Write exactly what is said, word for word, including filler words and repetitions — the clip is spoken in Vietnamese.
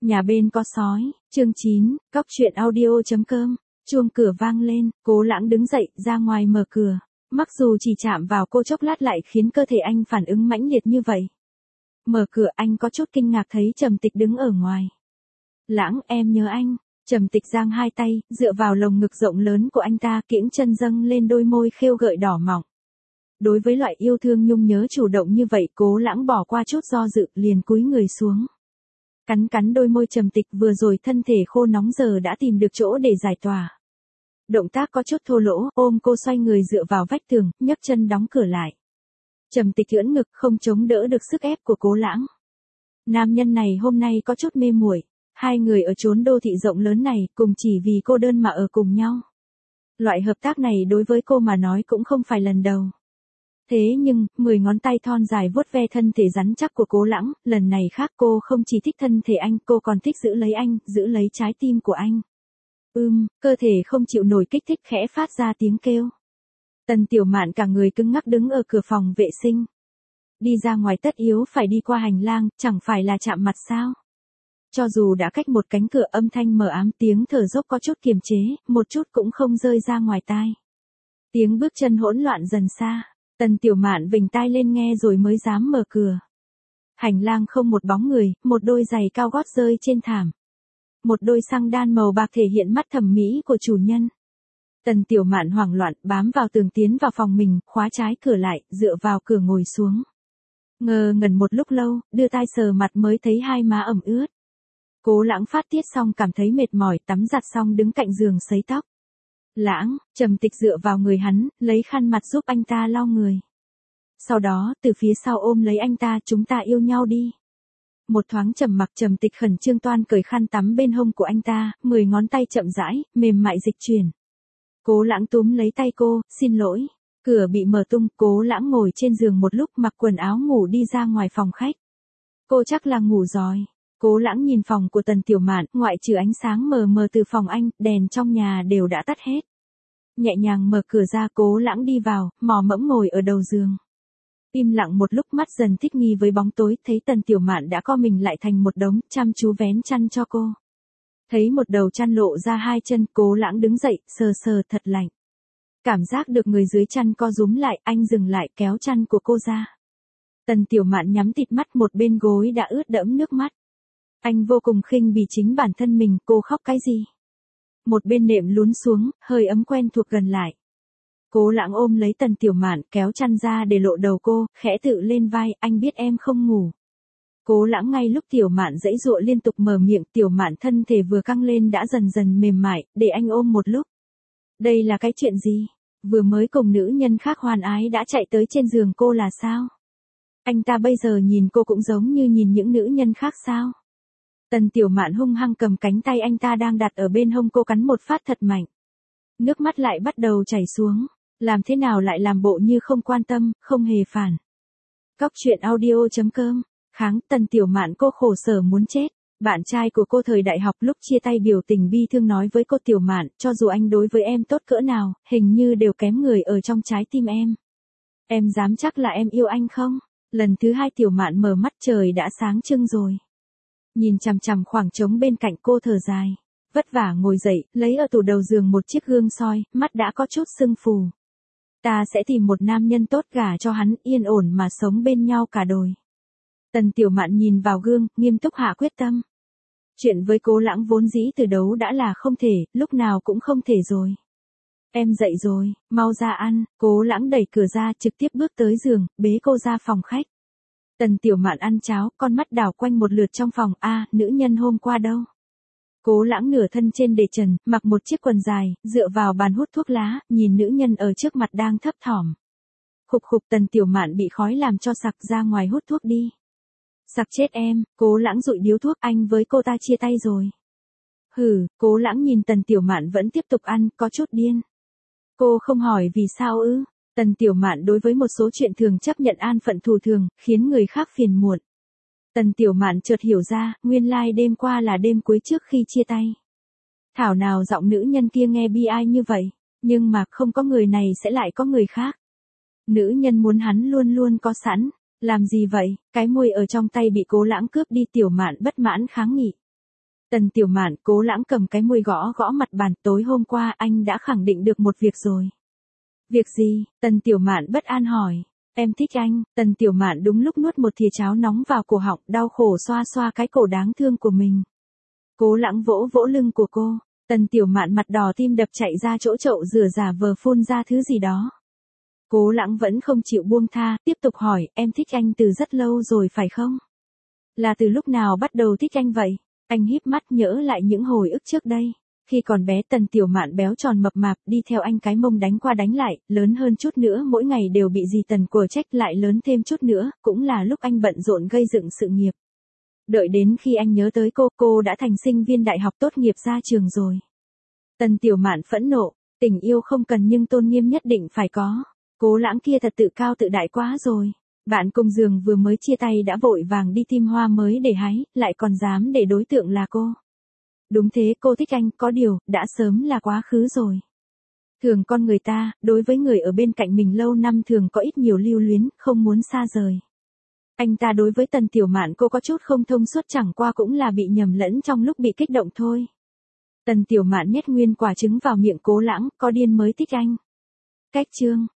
Nhà bên có sói, chương chín, cóc truyện audio.com, chuông cửa vang lên, Cố Lãng đứng dậy, ra ngoài mở cửa. Mặc dù chỉ chạm vào cô chốc lát lại khiến cơ thể anh phản ứng mãnh liệt như vậy. Mở cửa anh có chút kinh ngạc thấy Trầm Tịch đứng ở ngoài. Lãng, em nhớ anh. Trầm Tịch giang hai tay, dựa vào lồng ngực rộng lớn của anh ta, kiễng chân dâng lên đôi môi khêu gợi đỏ mọng. Đối với loại yêu thương nhung nhớ chủ động như vậy, Cố Lãng bỏ qua chút do dự, liền cúi người xuống. Cắn cắn đôi môi Trầm Tịch, vừa rồi thân thể khô nóng giờ đã tìm được chỗ để giải tỏa. Động tác có chút thô lỗ, ôm cô xoay người dựa vào vách tường, nhấc chân đóng cửa lại. Trầm Tịch ưỡn ngực không chống đỡ được sức ép của Cố Lãng. Nam nhân này hôm nay có chút mê muội, hai người ở chốn đô thị rộng lớn này cùng chỉ vì cô đơn mà ở cùng nhau. Loại hợp tác này đối với cô mà nói cũng không phải lần đầu. Thế nhưng, mười ngón tay thon dài vuốt ve thân thể rắn chắc của Cố Lãng, lần này khác, cô không chỉ thích thân thể anh, cô còn thích giữ lấy anh, giữ lấy trái tim của anh. Ưm, cơ thể không chịu nổi kích thích khẽ phát ra tiếng kêu. Tần Tiểu Mạn cả người cứng ngắc đứng ở cửa phòng vệ sinh. Đi ra ngoài tất yếu phải đi qua hành lang, chẳng phải là chạm mặt sao? Cho dù đã cách một cánh cửa, âm thanh mờ ám, tiếng thở dốc có chút kiềm chế, một chút cũng không rơi ra ngoài tai. Tiếng bước chân hỗn loạn dần xa. Tần Tiểu Mạn vểnh tai lên nghe rồi mới dám mở cửa. Hành lang không một bóng người, một đôi giày cao gót rơi trên thảm. Một đôi xăng đan màu bạc thể hiện mắt thẩm mỹ của chủ nhân. Tần Tiểu Mạn hoảng loạn, bám vào tường tiến vào phòng mình, khóa trái cửa lại, dựa vào cửa ngồi xuống. Ngờ ngẩn một lúc lâu, đưa tai sờ mặt mới thấy hai má ẩm ướt. Cố Lãng phát tiết xong cảm thấy mệt mỏi, tắm giặt xong đứng cạnh giường sấy tóc. Lãng, Trầm Tịch dựa vào người hắn, lấy khăn mặt giúp anh ta lau người. Sau đó, từ phía sau ôm lấy anh ta, chúng ta yêu nhau đi. Một thoáng trầm mặc, Trầm Tịch khẩn trương toan cởi khăn tắm bên hông của anh ta, mười ngón tay chậm rãi, mềm mại dịch chuyển. Cố Lãng túm lấy tay cô, xin lỗi. Cửa bị mở tung, Cố Lãng ngồi trên giường một lúc mặc quần áo ngủ đi ra ngoài phòng khách. Cô chắc là ngủ rồi. Cố Lãng nhìn phòng của Tần Tiểu Mạn, ngoại trừ ánh sáng mờ mờ từ phòng anh, đèn trong nhà đều đã tắt hết. Nhẹ nhàng mở cửa ra, Cố Lãng đi vào, mò mẫm ngồi ở đầu giường. Im lặng một lúc, mắt dần thích nghi với bóng tối, thấy Tần Tiểu Mạn đã co mình lại thành một đống, chăm chú vén chăn cho cô. Thấy một đầu chăn lộ ra hai chân, Cố Lãng đứng dậy, sờ sờ thật lạnh. Cảm giác được người dưới chăn co rúm lại, anh dừng lại kéo chăn của cô ra. Tần Tiểu Mạn nhắm tịt mắt, một bên gối đã ướt đẫm nước mắt. Anh vô cùng khinh bỉ chính bản thân mình, cô khóc cái gì? Một bên nệm lún xuống, hơi ấm quen thuộc gần lại. Cố Lãng ôm lấy Tần Tiểu Mạn, kéo chăn ra để lộ đầu cô, khẽ tự lên vai, anh biết em không ngủ. Cố Lãng ngay lúc Tiểu Mạn giãy giụa liên tục mở miệng, Tiểu Mạn thân thể vừa căng lên đã dần dần mềm mại, để anh ôm một lúc. Đây là cái chuyện gì? Vừa mới cùng nữ nhân khác hoan ái đã chạy tới trên giường cô là sao? Anh ta bây giờ nhìn cô cũng giống như nhìn những nữ nhân khác sao? Tần Tiểu Mạn hung hăng cầm cánh tay anh ta đang đặt ở bên hông cô, cắn một phát thật mạnh. Nước mắt lại bắt đầu chảy xuống. Làm thế nào lại làm bộ như không quan tâm, không hề phản. Cóc truyện audio.com. Kháng, Tần Tiểu Mạn cô khổ sở muốn chết. Bạn trai của cô thời đại học lúc chia tay biểu tình bi thương nói với cô, Tiểu Mạn, cho dù anh đối với em tốt cỡ nào, hình như đều kém người ở trong trái tim em. Em dám chắc là em yêu anh không? Lần thứ hai Tiểu Mạn mở mắt, trời đã sáng trưng rồi. Nhìn chằm chằm khoảng trống bên cạnh, cô thở dài. Vất vả ngồi dậy, lấy ở tủ đầu giường một chiếc gương soi, mắt đã có chút sưng phù. Ta sẽ tìm một nam nhân tốt gả cho hắn, yên ổn mà sống bên nhau cả đời. Tần Tiểu Mạn nhìn vào gương, nghiêm túc hạ quyết tâm. Chuyện với Cố Lãng vốn dĩ từ đấu đã là không thể, lúc nào cũng không thể rồi. Em dậy rồi, mau ra ăn. Cố Lãng đẩy cửa ra, trực tiếp bước tới giường, bế cô ra phòng khách. Tần Tiểu Mạn ăn cháo, con mắt đảo quanh một lượt trong phòng, a, à, nữ nhân hôm qua đâu? Cố Lãng nửa thân trên để trần, mặc một chiếc quần dài, dựa vào bàn hút thuốc lá, nhìn nữ nhân ở trước mặt đang thấp thỏm. Khục khục, Tần Tiểu Mạn bị khói làm cho sặc, ra ngoài hút thuốc đi. Sặc chết em. Cố Lãng dụi điếu thuốc, anh với cô ta chia tay rồi. Hừ. Cố Lãng nhìn Tần Tiểu Mạn vẫn tiếp tục ăn, có chút điên. Cô không hỏi vì sao ư? Tần Tiểu Mạn đối với một số chuyện thường chấp nhận an phận thù thường, khiến người khác phiền muộn. Tần Tiểu Mạn chợt hiểu ra, nguyên lai like đêm qua là đêm cuối trước khi chia tay. Thảo nào giọng nữ nhân kia nghe bi ai như vậy, nhưng mà không có người này sẽ lại có người khác. Nữ nhân muốn hắn luôn luôn có sẵn, làm gì vậy? Cái môi ở trong tay bị Cố Lãng cướp đi, Tiểu Mạn bất mãn kháng nghị. Tần Tiểu Mạn, Cố Lãng cầm cái môi gõ gõ mặt bàn, tối hôm qua anh đã khẳng định được một việc rồi. Việc gì? Tần Tiểu Mạn bất an hỏi. Em thích anh. Tần Tiểu Mạn đúng lúc nuốt một thìa cháo nóng vào cổ họng, đau khổ xoa xoa cái cổ đáng thương của mình. Cố Lãng vỗ vỗ lưng của cô. Tần Tiểu Mạn mặt đỏ tim đập chạy ra chỗ chậu rửa giả vờ phun ra thứ gì đó. Cố Lãng vẫn không chịu buông tha, tiếp tục hỏi, em thích anh từ rất lâu rồi phải không? Là từ lúc nào bắt đầu thích anh vậy? Anh híp mắt nhớ lại những hồi ức trước đây. Khi còn bé Tần Tiểu Mạn béo tròn mập mạp đi theo anh cái mông đánh qua đánh lại, lớn hơn chút nữa mỗi ngày đều bị dì Tần của trách, lại lớn thêm chút nữa, cũng là lúc anh bận rộn gây dựng sự nghiệp. Đợi đến khi anh nhớ tới cô, cô đã thành sinh viên đại học tốt nghiệp ra trường rồi. Tần Tiểu Mạn phẫn nộ, tình yêu không cần nhưng tôn nghiêm nhất định phải có. Cố Lãng kia thật tự cao tự đại quá rồi. Bạn cùng giường vừa mới chia tay đã vội vàng đi tìm hoa mới để hái, lại còn dám để đối tượng là cô. Đúng thế, cô thích anh, có điều, đã sớm là quá khứ rồi. Thường con người ta, đối với người ở bên cạnh mình lâu năm thường có ít nhiều lưu luyến, không muốn xa rời. Anh ta đối với Tần Tiểu Mạn cô có chút không thông suốt, chẳng qua cũng là bị nhầm lẫn trong lúc bị kích động thôi. Tần Tiểu Mạn nhét nguyên quả trứng vào miệng Cố Lãng, có điên mới thích anh. Cách chương